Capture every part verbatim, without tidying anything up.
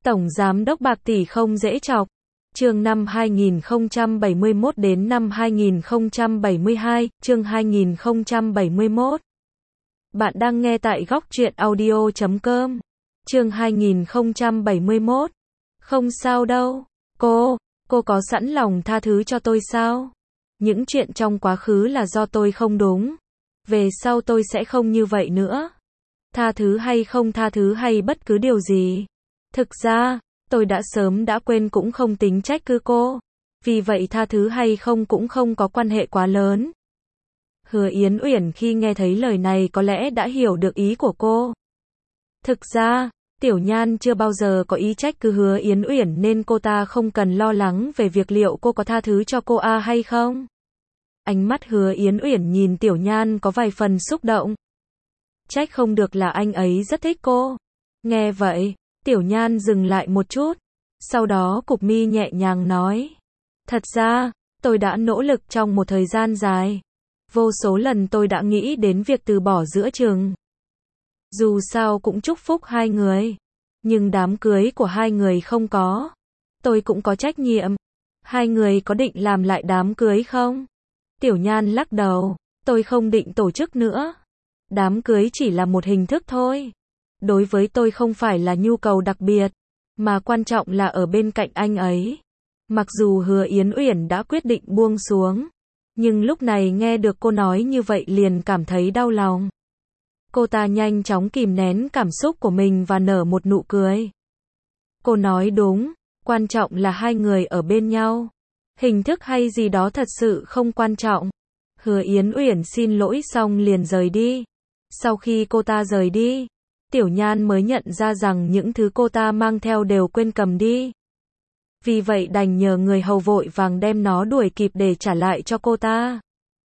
Tổng Giám đốc bạc tỷ không dễ chọc. Chương năm hai nghìn không trăm bảy mươi mốt đến năm hai nghìn không trăm bảy mươi hai, chương hai nghìn không trăm bảy mươi mốt. Bạn đang nghe tại góc truyện audio chấm com. Chương hai nghìn không trăm bảy mươi mốt. Không sao đâu. Cô, cô có sẵn lòng tha thứ cho tôi sao? Những chuyện trong quá khứ là do tôi không đúng. Về sau tôi sẽ không như vậy nữa. Tha thứ hay không tha thứ hay bất cứ điều gì. Thực ra, tôi đã sớm đã quên cũng không tính trách cứ cô. Vì vậy tha thứ hay không cũng không có quan hệ quá lớn. Hứa Yến Uyển khi nghe thấy lời này có lẽ đã hiểu được ý của cô. Thực ra, Tiểu Nhan chưa bao giờ có ý trách cứ Hứa Yến Uyển nên cô ta không cần lo lắng về việc liệu cô có tha thứ cho cô a hay không. Ánh mắt Hứa Yến Uyển nhìn Tiểu Nhan có vài phần xúc động. Trách không được là anh ấy rất thích cô. Nghe vậy, Tiểu Nhan dừng lại một chút. Sau đó cụp mi nhẹ nhàng nói. Thật ra, tôi đã nỗ lực trong một thời gian dài. Vô số lần tôi đã nghĩ đến việc từ bỏ giữa chừng. Dù sao cũng chúc phúc hai người. Nhưng đám cưới của hai người không có. Tôi cũng có trách nhiệm. Hai người có định làm lại đám cưới không? Tiểu Nhan lắc đầu. Tôi không định tổ chức nữa. Đám cưới chỉ là một hình thức thôi. Đối với tôi không phải là nhu cầu đặc biệt. Mà quan trọng là ở bên cạnh anh ấy. Mặc dù Hứa Yến Uyển đã quyết định buông xuống. Nhưng lúc này nghe được cô nói như vậy liền cảm thấy đau lòng. Cô ta nhanh chóng kìm nén cảm xúc của mình và nở một nụ cười. Cô nói đúng, quan trọng là hai người ở bên nhau. Hình thức hay gì đó thật sự không quan trọng. Hứa Yến Uyển xin lỗi xong liền rời đi. Sau khi cô ta rời đi, Tiểu Nhan mới nhận ra rằng những thứ cô ta mang theo đều quên cầm đi. Vì vậy đành nhờ người hầu vội vàng đem nó đuổi kịp để trả lại cho cô ta.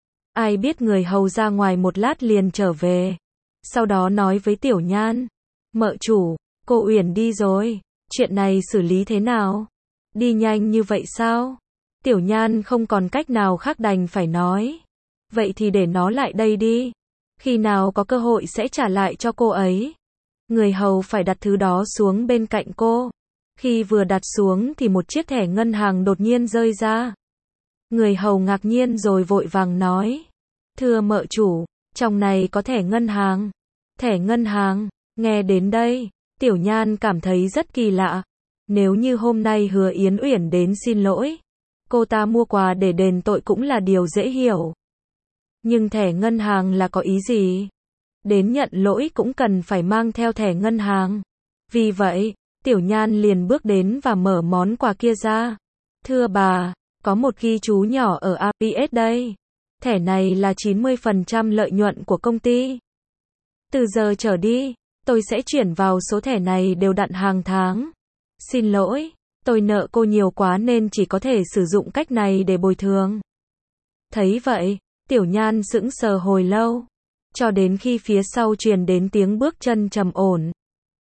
Ai biết người hầu ra ngoài một lát liền trở về. Sau đó nói với Tiểu Nhan. Mợ chủ, cô Uyển đi rồi. Chuyện này xử lý thế nào? Đi nhanh như vậy sao? Tiểu Nhan không còn cách nào khác đành phải nói. Vậy thì để nó lại đây đi. Khi nào có cơ hội sẽ trả lại cho cô ấy. Người hầu phải đặt thứ đó xuống bên cạnh cô. Khi vừa đặt xuống thì một chiếc thẻ ngân hàng đột nhiên rơi ra. Người hầu ngạc nhiên rồi vội vàng nói. Thưa mợ chủ, trong này có thẻ ngân hàng. Thẻ ngân hàng, nghe đến đây, Tiểu Nhan cảm thấy rất kỳ lạ. Nếu như hôm nay Hứa Yến Uyển đến xin lỗi, cô ta mua quà để đền tội cũng là điều dễ hiểu. Nhưng thẻ ngân hàng là có ý gì? Đến nhận lỗi cũng cần phải mang theo thẻ ngân hàng. Vì vậy, Tiểu Nhan liền bước đến và mở món quà kia ra. Thưa bà, có một ghi chú nhỏ ở a pê ét đây. Thẻ này là chín mươi phần trăm lợi nhuận của công ty. Từ giờ trở đi, tôi sẽ chuyển vào số thẻ này đều đặn hàng tháng. Xin lỗi, tôi nợ cô nhiều quá nên chỉ có thể sử dụng cách này để bồi thường. Thấy vậy, Tiểu Nhan sững sờ hồi lâu. Cho đến khi phía sau truyền đến tiếng bước chân trầm ổn.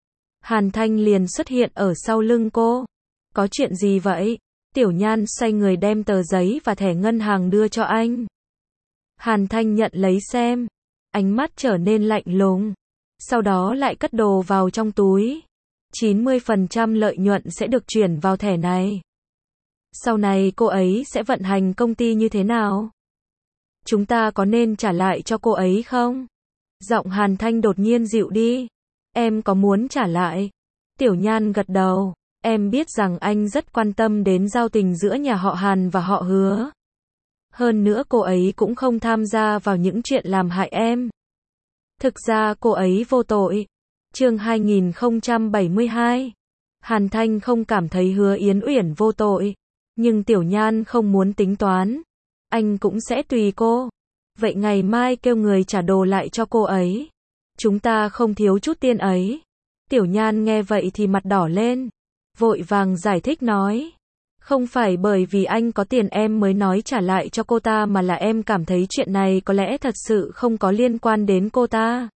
Hàn Thanh liền xuất hiện ở sau lưng cô. Có chuyện gì vậy? Tiểu Nhan xoay người đem tờ giấy và thẻ ngân hàng đưa cho anh. Hàn Thanh nhận lấy xem. Ánh mắt trở nên lạnh lùng. Sau đó lại cất đồ vào trong túi. chín mươi phần trăm lợi nhuận sẽ được chuyển vào thẻ này. Sau này cô ấy sẽ vận hành công ty như thế nào? Chúng ta có nên trả lại cho cô ấy không? Giọng Hàn Thanh đột nhiên dịu đi. Em có muốn trả lại? Tiểu Nhan gật đầu. Em biết rằng anh rất quan tâm đến giao tình giữa nhà họ Hàn và họ Hứa. Hơn nữa cô ấy cũng không tham gia vào những chuyện làm hại em. Thực ra cô ấy vô tội. Chương hai nghìn không trăm bảy mươi hai. Hàn Thanh không cảm thấy Hứa Yến Uyển vô tội. Nhưng Tiểu Nhan không muốn tính toán. Anh cũng sẽ tùy cô. Vậy ngày mai kêu người trả đồ lại cho cô ấy. Chúng ta không thiếu chút tiền ấy. Tiểu Nhan nghe vậy thì mặt đỏ lên. Vội vàng giải thích nói. Không phải bởi vì anh có tiền em mới nói trả lại cho cô ta mà là em cảm thấy chuyện này có lẽ thật sự không có liên quan đến cô ta.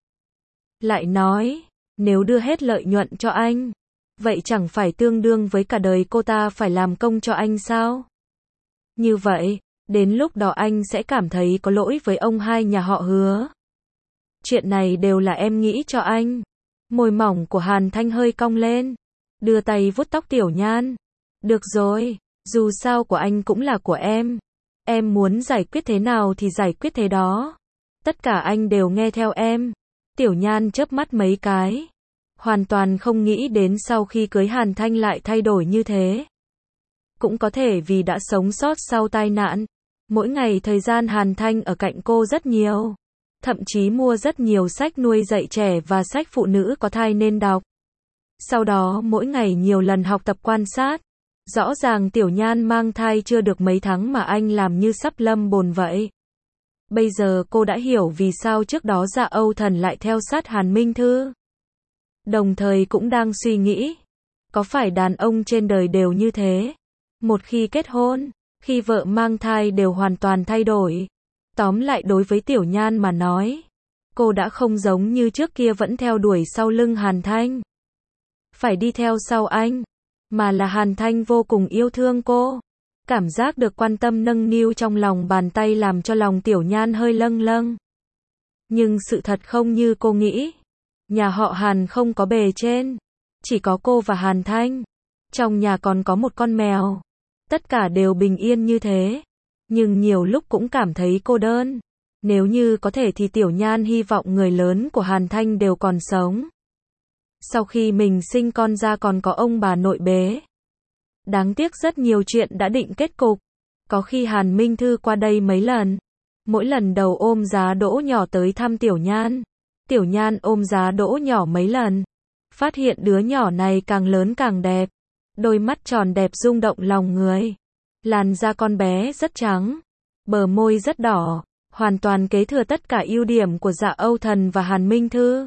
Lại nói, nếu đưa hết lợi nhuận cho anh, vậy chẳng phải tương đương với cả đời cô ta phải làm công cho anh sao? Như vậy, đến lúc đó anh sẽ cảm thấy có lỗi với ông hai nhà họ Hứa. Chuyện này đều là em nghĩ cho anh. Môi mỏng của Hàn Thanh hơi cong lên. đưa tay vuốt tóc Tiểu Nhan. Được rồi, dù sao của anh cũng là của em. Em muốn giải quyết thế nào thì giải quyết thế đó. Tất cả anh đều nghe theo em. Tiểu Nhan chớp mắt mấy cái. Hoàn toàn không nghĩ đến sau khi cưới Hàn Thanh lại thay đổi như thế. Cũng có thể vì đã sống sót sau tai nạn. Mỗi ngày thời gian Hàn Thanh ở cạnh cô rất nhiều. Thậm chí mua rất nhiều sách nuôi dạy trẻ và sách phụ nữ có thai nên đọc. Sau đó mỗi ngày nhiều lần học tập quan sát. Rõ ràng Tiểu Nhan mang thai chưa được mấy tháng mà anh làm như sắp lâm bồn vậy. Bây giờ cô đã hiểu vì sao trước đó Dạ Âu Thần lại theo sát Hàn Minh Thư. Đồng thời cũng đang suy nghĩ, có phải đàn ông trên đời đều như thế? Một khi kết hôn, khi vợ mang thai đều hoàn toàn thay đổi. Tóm lại đối với Tiểu Nhan mà nói, cô đã không giống như trước kia vẫn theo đuổi sau lưng Hàn Thanh. Phải đi theo sau anh, mà là Hàn Thanh vô cùng yêu thương cô. Cảm giác được quan tâm nâng niu trong lòng bàn tay làm cho lòng Tiểu Nhan hơi lâng lâng. Nhưng sự thật không như cô nghĩ. Nhà họ Hàn không có bề trên. Chỉ có cô và Hàn Thanh. Trong nhà còn có một con mèo. Tất cả đều bình yên như thế. Nhưng nhiều lúc cũng cảm thấy cô đơn. Nếu như có thể thì Tiểu Nhan hy vọng người lớn của Hàn Thanh đều còn sống. Sau khi mình sinh con ra còn có ông bà nội bế. Đáng tiếc rất nhiều chuyện đã định kết cục. Có khi Hàn Minh Thư qua đây mấy lần. Mỗi lần đầu ôm Giá Đỗ nhỏ tới thăm Tiểu Nhan. Tiểu Nhan ôm Giá Đỗ nhỏ mấy lần. Phát hiện đứa nhỏ này càng lớn càng đẹp. Đôi mắt tròn đẹp rung động lòng người. Làn da con bé rất trắng. Bờ môi rất đỏ. Hoàn toàn kế thừa tất cả ưu điểm của Dạ Âu Thần và Hàn Minh Thư.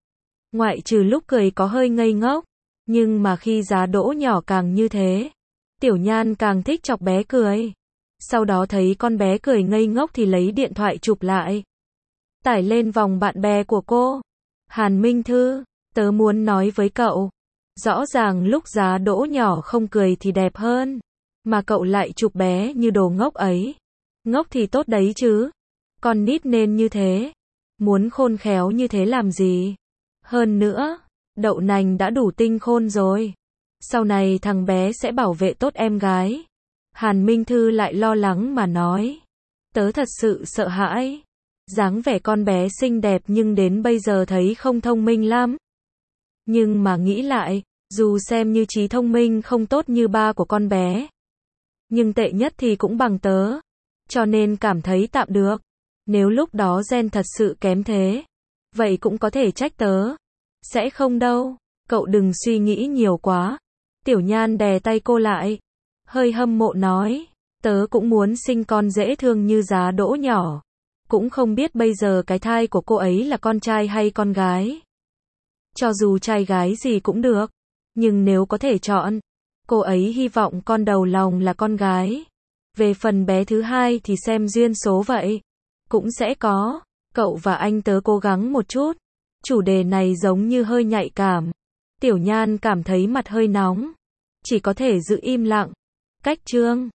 Ngoại trừ lúc cười có hơi ngây ngốc. Nhưng mà khi Giá Đỗ nhỏ càng như thế. Tiểu Nhan càng thích chọc bé cười. Sau đó thấy con bé cười ngây ngốc thì lấy điện thoại chụp lại. Tải lên vòng bạn bè của cô. Hàn Minh Thư, tớ muốn nói với cậu. Rõ ràng lúc Giá Đỗ nhỏ không cười thì đẹp hơn. Mà cậu lại chụp bé như đồ ngốc ấy. Ngốc thì tốt đấy chứ. Con nít nên như thế. Muốn khôn khéo như thế làm gì? Hơn nữa, đậu nành đã đủ tinh khôn rồi. Sau này thằng bé sẽ bảo vệ tốt em gái. Hàn Minh Thư lại lo lắng mà nói. Tớ thật sự sợ hãi. Dáng vẻ con bé xinh đẹp nhưng đến bây giờ thấy không thông minh lắm. Nhưng mà nghĩ lại, dù xem như trí thông minh không tốt như ba của con bé. Nhưng tệ nhất thì cũng bằng tớ. Cho nên cảm thấy tạm được. Nếu lúc đó gen thật sự kém thế. Vậy cũng có thể trách tớ. Sẽ không đâu. Cậu đừng suy nghĩ nhiều quá. Tiểu Nhan đè tay cô lại. Hơi hâm mộ nói. Tớ cũng muốn sinh con dễ thương như Giá Đỗ nhỏ. Cũng không biết bây giờ cái thai của cô ấy là con trai hay con gái. Cho dù trai gái gì cũng được. Nhưng nếu có thể chọn, cô ấy hy vọng con đầu lòng là con gái. Về phần bé thứ hai thì xem duyên số vậy. Cũng sẽ có. Cậu và anh tớ cố gắng một chút. Chủ đề này giống như hơi nhạy cảm. Tiểu Nhan cảm thấy mặt hơi nóng. Chỉ có thể giữ im lặng. Cách chương